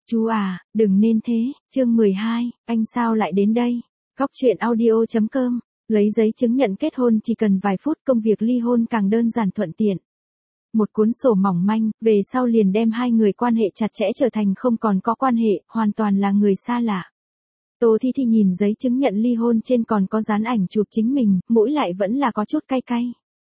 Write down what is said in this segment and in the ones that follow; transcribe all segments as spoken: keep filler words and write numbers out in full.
Chú à, đừng nên thế, chương mười hai, anh sao lại đến đây? Góc chuyện audio.com, lấy giấy chứng nhận kết hôn chỉ cần vài phút, công việc ly hôn càng đơn giản thuận tiện. Một cuốn sổ mỏng manh, về sau liền đem hai người quan hệ chặt chẽ trở thành không còn có quan hệ, hoàn toàn là người xa lạ. Tô Thi Thi nhìn giấy chứng nhận ly hôn trên còn có dán ảnh chụp chính mình, mũi lại vẫn là có chút cay cay.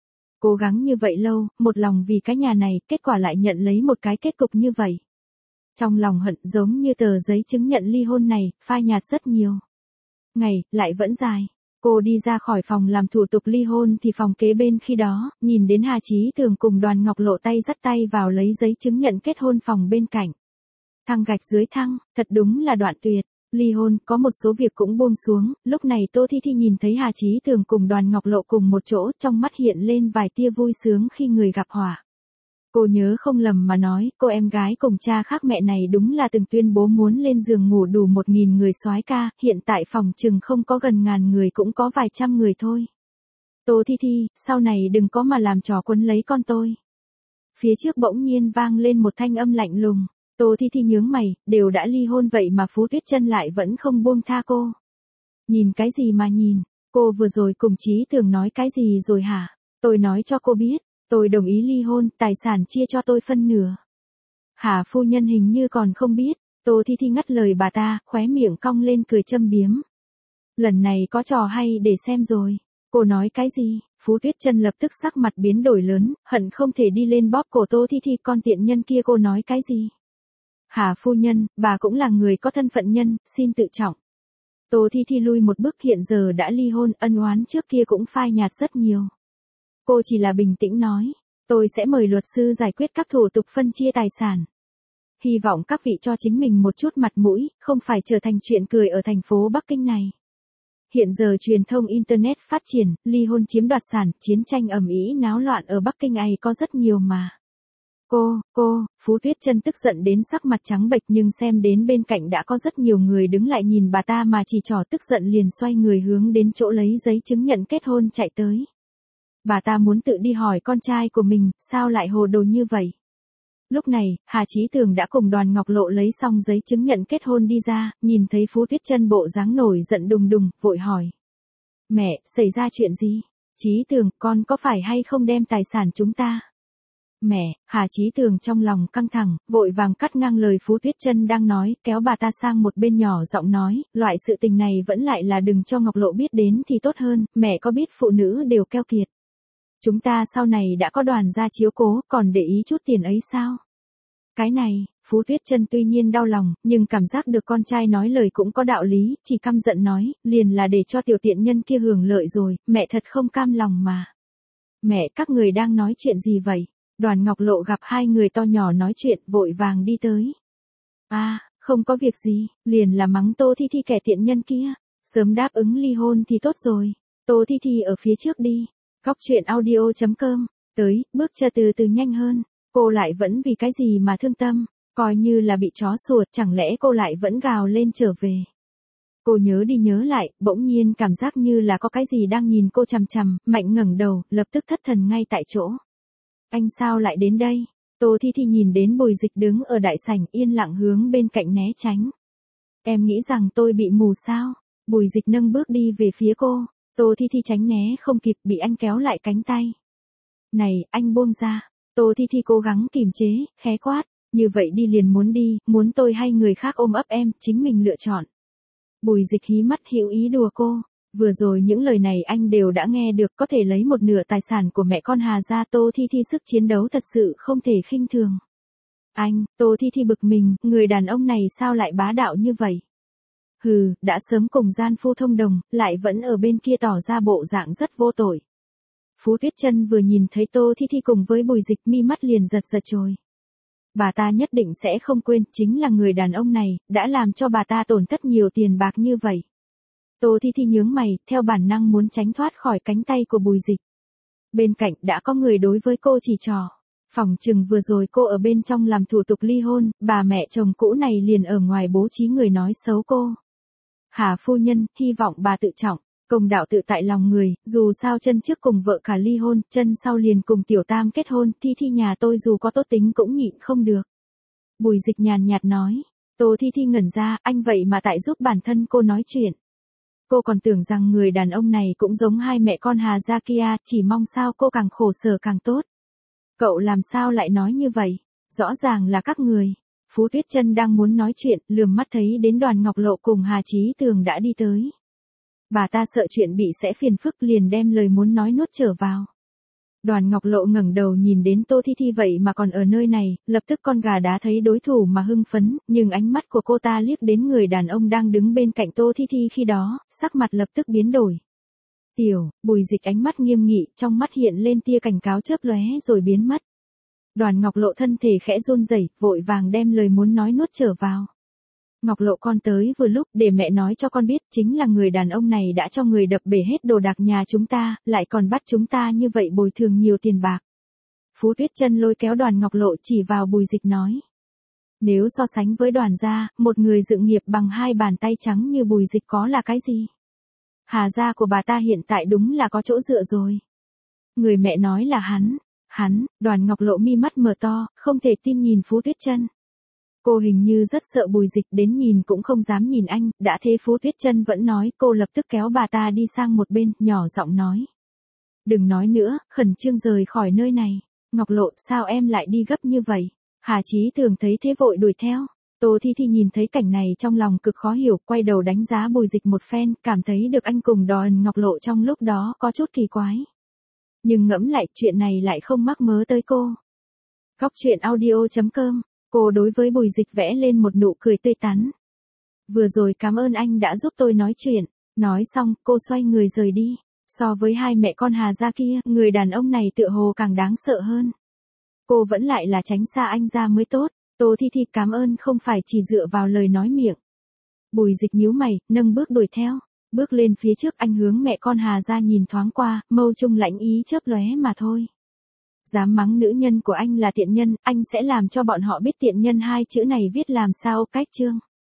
Cố gắng như vậy lâu, một lòng vì cái nhà này, kết quả lại nhận lấy một cái kết cục như vậy. Trong lòng hận giống như tờ giấy chứng nhận ly hôn này, phai nhạt rất nhiều. Ngày, lại vẫn dài. Cô đi ra khỏi phòng làm thủ tục ly hôn thì phòng kế bên khi đó, nhìn đến Hà Chí Tường cùng Đoàn Ngọc Lộ tay dắt tay vào lấy giấy chứng nhận kết hôn phòng bên cạnh. Thăng gạch dưới thăng, thật đúng là đoạn tuyệt. Ly hôn, có một số việc cũng buông xuống, lúc này Tô Thi Thi nhìn thấy Hà Chí Tường cùng Đoàn Ngọc Lộ cùng một chỗ, trong mắt hiện lên vài tia vui sướng khi người gặp họa. Cô nhớ không lầm mà nói, cô em gái cùng cha khác mẹ này đúng là từng tuyên bố muốn lên giường ngủ đủ một nghìn người soái ca, hiện tại phòng chừng không có gần ngàn người cũng có vài trăm người thôi. Tô Thi Thi, sau này đừng có mà làm trò quấn lấy con tôi. Phía trước bỗng nhiên vang lên một thanh âm lạnh lùng. Tô Thi Thi nhướng mày, đều đã ly hôn vậy mà Phú Tuyết Chân lại vẫn không buông tha cô. Nhìn cái gì mà nhìn, cô vừa rồi cùng Chí Tường nói cái gì rồi hả? Tôi nói cho cô biết, tôi đồng ý ly hôn, tài sản chia cho tôi phân nửa. Hà phu nhân hình như còn không biết. Tô Thi Thi ngắt lời bà ta, khóe miệng cong lên cười châm biếm. Lần này có trò hay để xem rồi. Cô nói cái gì? Phú Tuyết Chân lập tức sắc mặt biến đổi lớn, hận không thể đi lên bóp cổ Tô Thi Thi, con tiện nhân kia, cô nói cái gì? Hà phu nhân, bà cũng là người có thân phận nhân, xin tự trọng. Tô Thi Thi lui một bước, hiện giờ đã ly hôn, ân oán trước kia cũng phai nhạt rất nhiều. Cô chỉ là bình tĩnh nói, tôi sẽ mời luật sư giải quyết các thủ tục phân chia tài sản. Hy vọng các vị cho chính mình một chút mặt mũi, không phải trở thành chuyện cười ở thành phố Bắc Kinh này. Hiện giờ truyền thông Internet phát triển, ly hôn chiếm đoạt sản, chiến tranh ầm ĩ náo loạn ở Bắc Kinh ấy có rất nhiều mà. Cô, cô, Phú Tuyết Chân tức giận đến sắc mặt trắng bệch, nhưng xem đến bên cạnh đã có rất nhiều người đứng lại nhìn bà ta mà chỉ trỏ, tức giận liền xoay người hướng đến chỗ lấy giấy chứng nhận kết hôn chạy tới. Bà ta muốn tự đi hỏi con trai của mình, sao lại hồ đồ như vậy? Lúc này, Hà Chí Tường đã cùng Đoàn Ngọc Lộ lấy xong giấy chứng nhận kết hôn đi ra, nhìn thấy Phú Tuyết Chân bộ dáng nổi giận đùng đùng, vội hỏi. Mẹ, xảy ra chuyện gì? Chí Tường, con có phải hay không đem tài sản chúng ta? Mẹ, Hà Chí Tường trong lòng căng thẳng, vội vàng cắt ngang lời Phú Tuyết Chân đang nói, kéo bà ta sang một bên nhỏ giọng nói, loại sự tình này vẫn lại là đừng cho Ngọc Lộ biết đến thì tốt hơn, mẹ có biết phụ nữ đều keo kiệt. Chúng ta sau này đã có Đoàn gia chiếu cố, còn để ý chút tiền ấy sao? Cái này, Phú Tuyết Chân tuy nhiên đau lòng, nhưng cảm giác được con trai nói lời cũng có đạo lý, chỉ căm giận nói, liền là để cho tiểu tiện nhân kia hưởng lợi rồi, mẹ thật không cam lòng mà. Mẹ, các người đang nói chuyện gì vậy? Đoàn Ngọc Lộ gặp hai người to nhỏ nói chuyện, vội vàng đi tới. À, không có việc gì, liền là mắng Tô Thi Thi kẻ tiện nhân kia, sớm đáp ứng ly hôn thì tốt rồi. Tô Thi Thi ở phía trước đi. Góc chuyện audio.com, tới, bước chân từ từ nhanh hơn, cô lại vẫn vì cái gì mà thương tâm, coi như là bị chó sủa, chẳng lẽ cô lại vẫn gào lên trở về. Cô nhớ đi nhớ lại, bỗng nhiên cảm giác như là có cái gì đang nhìn cô chằm chằm, mạnh ngẩng đầu, lập tức thất thần ngay tại chỗ. Anh sao lại đến đây? Tô Thi Thi nhìn đến Bùi Dịch đứng ở đại sảnh yên lặng hướng bên cạnh né tránh. Em nghĩ rằng tôi bị mù sao? Bùi Dịch nâng bước đi về phía cô. Tô Thi Thi tránh né không kịp, bị anh kéo lại cánh tay. Này, anh buông ra. Tô Thi Thi cố gắng kìm chế, khẽ quát. Như vậy đi liền muốn đi, muốn tôi hay người khác ôm ấp em, chính mình lựa chọn. Bùi Dịch hí mắt hữu ý đùa cô. Vừa rồi những lời này anh đều đã nghe được, có thể lấy một nửa tài sản của mẹ con Hà ra. Tô Thi Thi sức chiến đấu thật sự không thể khinh thường. Anh, Tô Thi Thi bực mình, người đàn ông này sao lại bá đạo như vậy? Hừ, đã sớm cùng gian phu thông đồng, lại vẫn ở bên kia tỏ ra bộ dạng rất vô tội. Phú Tuyết Chân vừa nhìn thấy Tô Thi Thi cùng với Bùi Dịch, mi mắt liền giật giật trồi. Bà ta nhất định sẽ không quên, chính là người đàn ông này, đã làm cho bà ta tổn thất nhiều tiền bạc như vậy. Tô Thi Thi nhướng mày, theo bản năng muốn tránh thoát khỏi cánh tay của Bùi Dịch. Bên cạnh đã có người đối với cô chỉ trỏ. Phỏng chừng vừa rồi cô ở bên trong làm thủ tục ly hôn, bà mẹ chồng cũ này liền ở ngoài bố trí người nói xấu cô. Hà phu nhân, hy vọng bà tự trọng, công đạo tự tại lòng người, dù sao chân trước cùng vợ cả ly hôn, chân sau liền cùng tiểu tam kết hôn, Thi Thi nhà tôi dù có tốt tính cũng nhịn không được. Bùi Dịch nhàn nhạt nói, Tô Thi Thi ngẩn ra, anh vậy mà tại giúp bản thân cô nói chuyện. Cô còn tưởng rằng người đàn ông này cũng giống hai mẹ con Hà Gia kia, chỉ mong sao cô càng khổ sở càng tốt. Cậu làm sao lại nói như vậy? Rõ ràng là các người. Phú Tuyết Chân đang muốn nói chuyện, lườm mắt thấy đến Đoàn Ngọc Lộ cùng Hà Chí Tường đã đi tới. Bà ta sợ chuyện bị sẽ phiền phức liền đem lời muốn nói nuốt trở vào. Đoàn Ngọc Lộ ngẩng đầu nhìn đến Tô Thi Thi vậy mà còn ở nơi này, lập tức con gà đá thấy đối thủ mà hưng phấn, nhưng ánh mắt của cô ta liếc đến người đàn ông đang đứng bên cạnh Tô Thi Thi khi đó, sắc mặt lập tức biến đổi. Tiểu, Bùi Dịch ánh mắt nghiêm nghị, trong mắt hiện lên tia cảnh cáo chớp lóe rồi biến mất. Đoàn Ngọc Lộ thân thể khẽ run rẩy, vội vàng đem lời muốn nói nuốt trở vào. Ngọc Lộ con tới vừa lúc, để mẹ nói cho con biết, chính là người đàn ông này đã cho người đập bể hết đồ đạc nhà chúng ta, lại còn bắt chúng ta như vậy bồi thường nhiều tiền bạc. Phú Tuyết Chân lôi kéo Đoàn Ngọc Lộ chỉ vào Bùi Dịch nói. Nếu so sánh với Đoàn gia, một người dựng nghiệp bằng hai bàn tay trắng như Bùi Dịch có là cái gì? Hà gia của bà ta hiện tại đúng là có chỗ dựa rồi. Người mẹ nói là hắn, hắn, Đoàn Ngọc Lộ mi mắt mở to, không thể tin nhìn Phú Tuyết Chân. Cô hình như rất sợ Bùi Dịch, đến nhìn cũng không dám nhìn anh, đã thế Phú Tuyết Chân vẫn nói, cô lập tức kéo bà ta đi sang một bên, nhỏ giọng nói. Đừng nói nữa, khẩn trương rời khỏi nơi này. Ngọc Lộ, sao em lại đi gấp như vậy? Hà Chí Tường thấy thế vội đuổi theo. Tô Thi Thi nhìn thấy cảnh này trong lòng cực khó hiểu, quay đầu đánh giá Bùi Dịch một phen, cảm thấy được anh cùng Đoàn Ngọc Lộ trong lúc đó có chút kỳ quái. Nhưng ngẫm lại, chuyện này lại không mắc mớ tới cô. Góc truyện audio chấm com. Cô đối với Bùi Dịch vẽ lên một nụ cười tươi tắn. Vừa rồi cảm ơn anh đã giúp tôi nói chuyện. Nói xong, cô xoay người rời đi. So với hai mẹ con Hà gia kia, người đàn ông này tựa hồ càng đáng sợ hơn. Cô vẫn lại là tránh xa anh ra mới tốt. Tô Thi Thi cảm ơn không phải chỉ dựa vào lời nói miệng. Bùi Dịch nhíu mày, nâng bước đuổi theo. Bước lên phía trước, anh hướng mẹ con Hà gia nhìn thoáng qua, mâu trung lãnh ý chớp lóe mà thôi. Dám mắng nữ nhân của anh là tiện nhân, anh sẽ làm cho bọn họ biết tiện nhân hai chữ này viết làm sao cách chương.